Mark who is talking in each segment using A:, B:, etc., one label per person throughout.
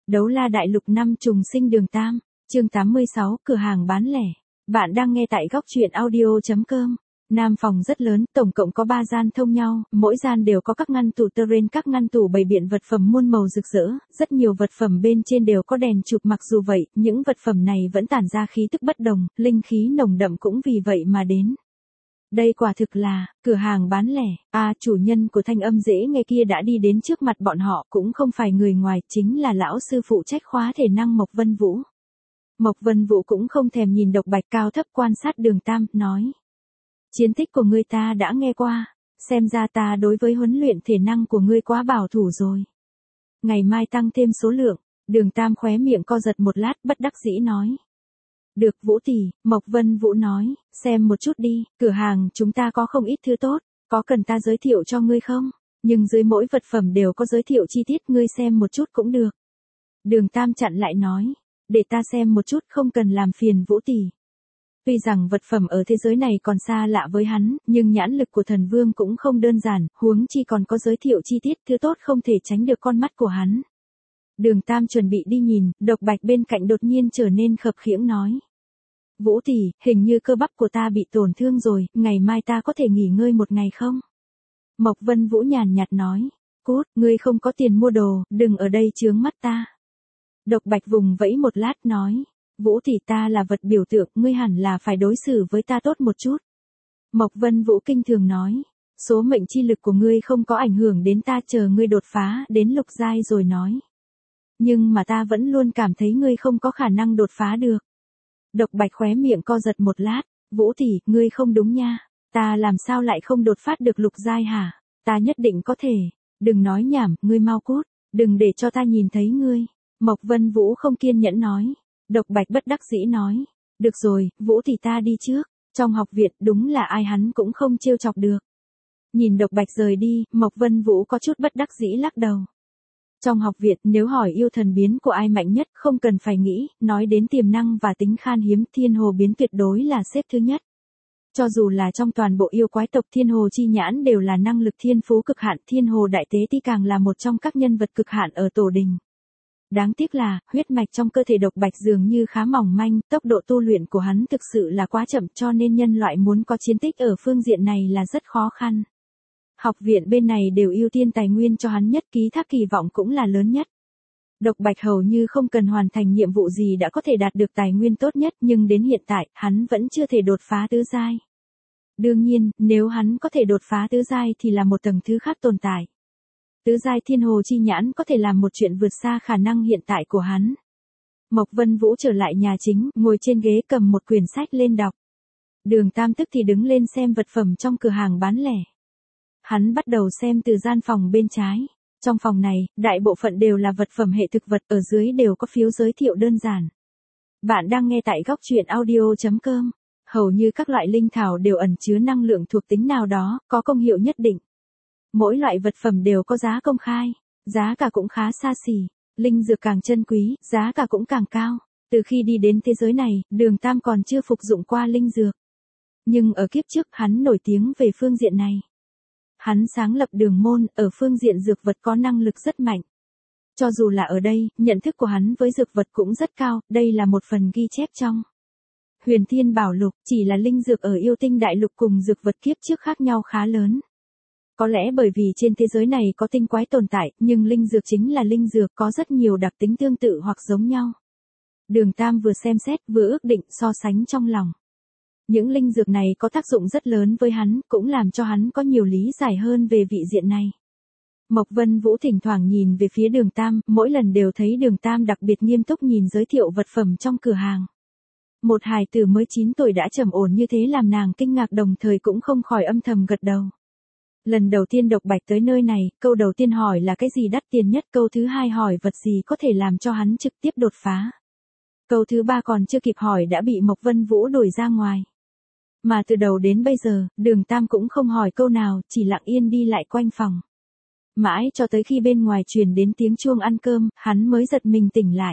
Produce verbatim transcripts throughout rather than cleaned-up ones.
A: Đấu la đại lục năm trùng sinh đường Tam, chương tám mươi sáu, cửa hàng bán lẻ. Bạn đang nghe tại góc truyện audio.com. Nam phòng rất lớn, tổng cộng có ba gian thông nhau, mỗi gian đều có các ngăn tủ terrain, các ngăn tủ bày biện vật phẩm muôn màu rực rỡ, rất nhiều vật phẩm bên trên đều có đèn chụp, mặc dù vậy, những vật phẩm này vẫn tản ra khí tức bất đồng, linh khí nồng đậm cũng vì vậy mà đến. Đây quả thực là cửa hàng bán lẻ. À, chủ nhân của thanh âm dễ nghe kia đã đi đến trước mặt bọn họ, cũng không phải người ngoài, chính là lão sư phụ trách khóa thể năng Mộc Vân Vũ. Mộc Vân Vũ cũng không thèm nhìn Độc Bạch, cao thấp quan sát Đường Tam, nói: chiến tích của ngươi ta đã nghe qua, xem ra ta đối với huấn luyện thể năng của ngươi quá bảo thủ rồi. Ngày mai tăng thêm số lượng. Đường Tam khóe miệng co giật một lát, bất đắc dĩ nói: được Vũ tỷ. Mộc Vân Vũ nói: xem một chút đi, cửa hàng chúng ta có không ít thứ tốt, có cần ta giới thiệu cho ngươi không? Nhưng dưới mỗi vật phẩm đều có giới thiệu chi tiết, ngươi xem một chút cũng được. Đường Tam chặn lại nói: để ta xem một chút, không cần làm phiền Vũ tỷ. Tuy rằng vật phẩm ở thế giới này còn xa lạ với hắn, nhưng nhãn lực của thần vương cũng không đơn giản, huống chi còn có giới thiệu chi tiết, thứ tốt không thể tránh được con mắt của hắn. Đường Tam chuẩn bị đi nhìn, Độc Bạch bên cạnh đột nhiên trở nên khập khiễng nói: Vũ tỷ, hình như cơ bắp của ta bị tổn thương rồi, ngày mai ta có thể nghỉ ngơi một ngày không? Mộc Vân Vũ nhàn nhạt nói: cút, ngươi không có tiền mua đồ, đừng ở đây chướng mắt ta. Độc Bạch vùng vẫy một lát nói: Vũ tỷ, ta là vật biểu tượng, ngươi hẳn là phải đối xử với ta tốt một chút. Mộc Vân Vũ kinh thường nói: số mệnh chi lực của ngươi không có ảnh hưởng đến ta, chờ ngươi đột phá đến lục giai rồi nói. Nhưng mà ta vẫn luôn cảm thấy ngươi không có khả năng đột phá được. Độc Bạch khóe miệng co giật một lát: Vũ tỷ, ngươi không đúng nha, ta làm sao lại không đột phát được lục giai hả? Ta nhất định có thể. Đừng nói nhảm, ngươi mau cút, đừng để cho ta nhìn thấy ngươi. Mộc Vân Vũ không kiên nhẫn nói. Độc Bạch bất đắc dĩ nói: được rồi, Vũ tỷ, ta đi trước. Trong học viện đúng là ai hắn cũng không trêu chọc được. Nhìn Độc Bạch rời đi, Mộc Vân Vũ có chút bất đắc dĩ lắc đầu. Trong học viện, nếu hỏi yêu thần biến của ai mạnh nhất, không cần phải nghĩ, nói đến tiềm năng và tính khan hiếm, Thiên Hồ biến tuyệt đối là xếp thứ nhất. Cho dù là trong toàn bộ yêu quái tộc, Thiên Hồ chi nhãn đều là năng lực thiên phú cực hạn, Thiên Hồ đại tế ti càng là một trong các nhân vật cực hạn ở tổ đình. Đáng tiếc là, huyết mạch trong cơ thể Độc Bạch dường như khá mỏng manh, tốc độ tu luyện của hắn thực sự là quá chậm, cho nên nhân loại muốn có chiến tích ở phương diện này là rất khó khăn. Học viện bên này đều ưu tiên tài nguyên cho hắn nhất, ký thác kỳ vọng cũng là lớn nhất. Độc Bạch hầu như không cần hoàn thành nhiệm vụ gì đã có thể đạt được tài nguyên tốt nhất, nhưng đến hiện tại, hắn vẫn chưa thể đột phá tứ giai. Đương nhiên, nếu hắn có thể đột phá tứ giai thì là một tầng thứ khác tồn tại. Tứ giai Thiên Hồ chi nhãn có thể làm một chuyện vượt xa khả năng hiện tại của hắn. Mộc Vân Vũ trở lại nhà chính, ngồi trên ghế cầm một quyển sách lên đọc. Đường Tam tức thì đứng lên xem vật phẩm trong cửa hàng bán lẻ. Hắn bắt đầu xem từ gian phòng bên trái. Trong phòng này, đại bộ phận đều là vật phẩm hệ thực vật, ở dưới đều có phiếu giới thiệu đơn giản. Bạn đang nghe tại góc truyện audio.com. Hầu như các loại linh thảo đều ẩn chứa năng lượng thuộc tính nào đó, có công hiệu nhất định. Mỗi loại vật phẩm đều có giá công khai, giá cả cũng khá xa xỉ, linh dược càng chân quý, giá cả cũng càng cao. Từ khi đi đến thế giới này, Đường Tam còn chưa phục dụng qua linh dược. Nhưng ở kiếp trước hắn nổi tiếng về phương diện này. Hắn sáng lập Đường môn, ở phương diện dược vật có năng lực rất mạnh. Cho dù là ở đây, nhận thức của hắn với dược vật cũng rất cao, đây là một phần ghi chép trong Huyền Thiên Bảo Lục, chỉ là linh dược ở yêu tinh đại lục cùng dược vật kiếp trước khác nhau khá lớn. Có lẽ bởi vì trên thế giới này có tinh quái tồn tại, nhưng linh dược chính là linh dược, có rất nhiều đặc tính tương tự hoặc giống nhau. Đường Tam vừa xem xét, vừa ước định, so sánh trong lòng. Những linh dược này có tác dụng rất lớn với hắn, cũng làm cho hắn có nhiều lý giải hơn về vị diện này. Mộc Vân Vũ thỉnh thoảng nhìn về phía Đường Tam, mỗi lần đều thấy Đường Tam đặc biệt nghiêm túc nhìn giới thiệu vật phẩm trong cửa hàng. Một hài tử mới chín tuổi đã trầm ổn như thế làm nàng kinh ngạc, đồng thời cũng không khỏi âm thầm gật đầu. Lần đầu tiên Độc Bạch tới nơi này, câu đầu tiên hỏi là cái gì đắt tiền nhất, câu thứ hai hỏi vật gì có thể làm cho hắn trực tiếp đột phá. Câu thứ ba còn chưa kịp hỏi đã bị Mộc Vân Vũ đuổi ra ngoài. Mà từ đầu đến bây giờ, Đường Tam cũng không hỏi câu nào, chỉ lặng yên đi lại quanh phòng. Mãi cho tới khi bên ngoài truyền đến tiếng chuông ăn cơm, hắn mới giật mình tỉnh lại.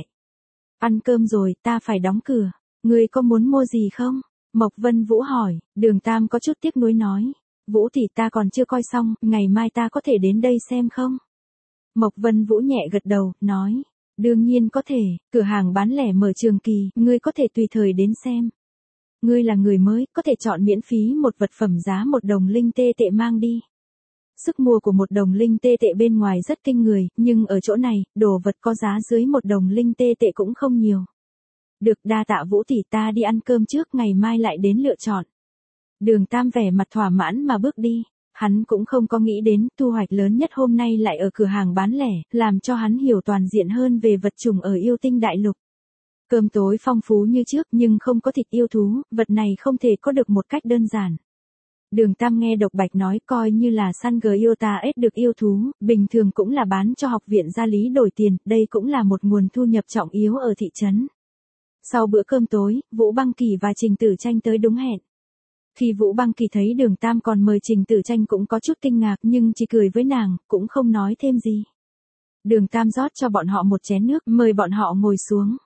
A: Ăn cơm rồi, ta phải đóng cửa. Ngươi có muốn mua gì không? Mộc Vân Vũ hỏi. Đường Tam có chút tiếc nuối nói. Vũ thì ta còn chưa coi xong, ngày mai ta có thể đến đây xem không? Mộc Vân Vũ nhẹ gật đầu, nói. Đương nhiên có thể, cửa hàng bán lẻ mở trường kỳ, ngươi có thể tùy thời đến xem. Ngươi là người mới, có thể chọn miễn phí một vật phẩm giá một đồng linh tê tệ mang đi. Sức mua của một đồng linh tê tệ bên ngoài rất kinh người, nhưng ở chỗ này, đồ vật có giá dưới một đồng linh tê tệ cũng không nhiều. Được, đa tạ Vũ tỷ, ta đi ăn cơm trước, ngày mai lại đến lựa chọn. Đường Tam vẻ mặt thỏa mãn mà bước đi. Hắn cũng không có nghĩ đến thu hoạch lớn nhất hôm nay lại ở cửa hàng bán lẻ, làm cho hắn hiểu toàn diện hơn về vật chủng ở yêu tinh đại lục. Cơm tối phong phú như trước nhưng không có thịt yêu thú, vật này không thể có được một cách đơn giản. Đường Tam nghe Độc Bạch nói coi như là săn gờ yêu ta ết được yêu thú, bình thường cũng là bán cho học viện gia lý đổi tiền, đây cũng là một nguồn thu nhập trọng yếu ở thị trấn. Sau bữa cơm tối, Vũ Băng Kỳ và Trình Tử Tranh tới đúng hẹn. Khi Vũ Băng Kỳ thấy Đường Tam còn mời Trình Tử Tranh cũng có chút kinh ngạc nhưng chỉ cười với nàng, cũng không nói thêm gì. Đường Tam rót cho bọn họ một chén nước, mời bọn họ ngồi xuống.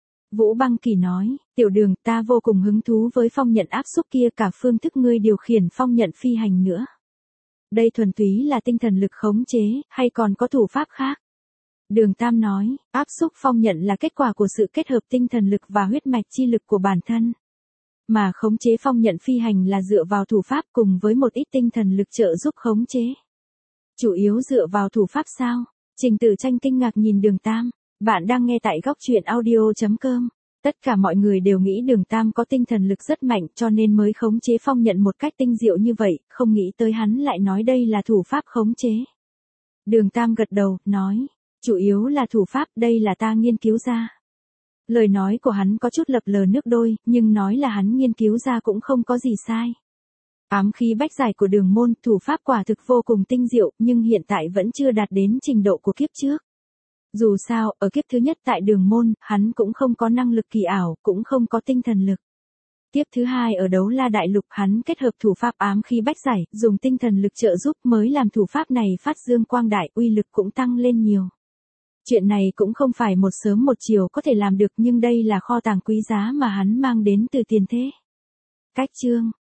A: Vũ Băng Kỳ nói, tiểu Đường, ta vô cùng hứng thú với phong nhận áp xúc kia, cả phương thức ngươi điều khiển phong nhận phi hành nữa. Đây thuần túy là tinh thần lực khống chế, hay còn có thủ pháp khác? Đường Tam nói, áp xúc phong nhận là kết quả của sự kết hợp tinh thần lực và huyết mạch chi lực của bản thân. Mà khống chế phong nhận phi hành là dựa vào thủ pháp cùng với một ít tinh thần lực trợ giúp khống chế. Chủ yếu dựa vào thủ pháp sao? Trình Tử Tranh kinh ngạc nhìn Đường Tam. Bạn đang nghe tại góc truyện audio chấm com. Tất cả mọi người đều nghĩ Đường Tam có tinh thần lực rất mạnh cho nên mới khống chế phong nhận một cách tinh diệu như vậy, không nghĩ tới hắn lại nói đây là thủ pháp khống chế. Đường Tam gật đầu, nói, chủ yếu là thủ pháp, đây là ta nghiên cứu ra. Lời nói của hắn có chút lập lờ nước đôi, nhưng nói là hắn nghiên cứu ra cũng không có gì sai. Ám khí bách giải của Đường môn, thủ pháp quả thực vô cùng tinh diệu, nhưng hiện tại vẫn chưa đạt đến trình độ của kiếp trước. Dù sao, ở kiếp thứ nhất tại Đường môn, hắn cũng không có năng lực kỳ ảo, cũng không có tinh thần lực. Kiếp thứ hai ở Đấu La Đại Lục, hắn kết hợp thủ pháp ám khí bách giải, dùng tinh thần lực trợ giúp mới làm thủ pháp này phát dương quang đại, uy lực cũng tăng lên nhiều. Chuyện này cũng không phải một sớm một chiều có thể làm được, nhưng đây là kho tàng quý giá mà hắn mang đến từ tiền thế. Cách chương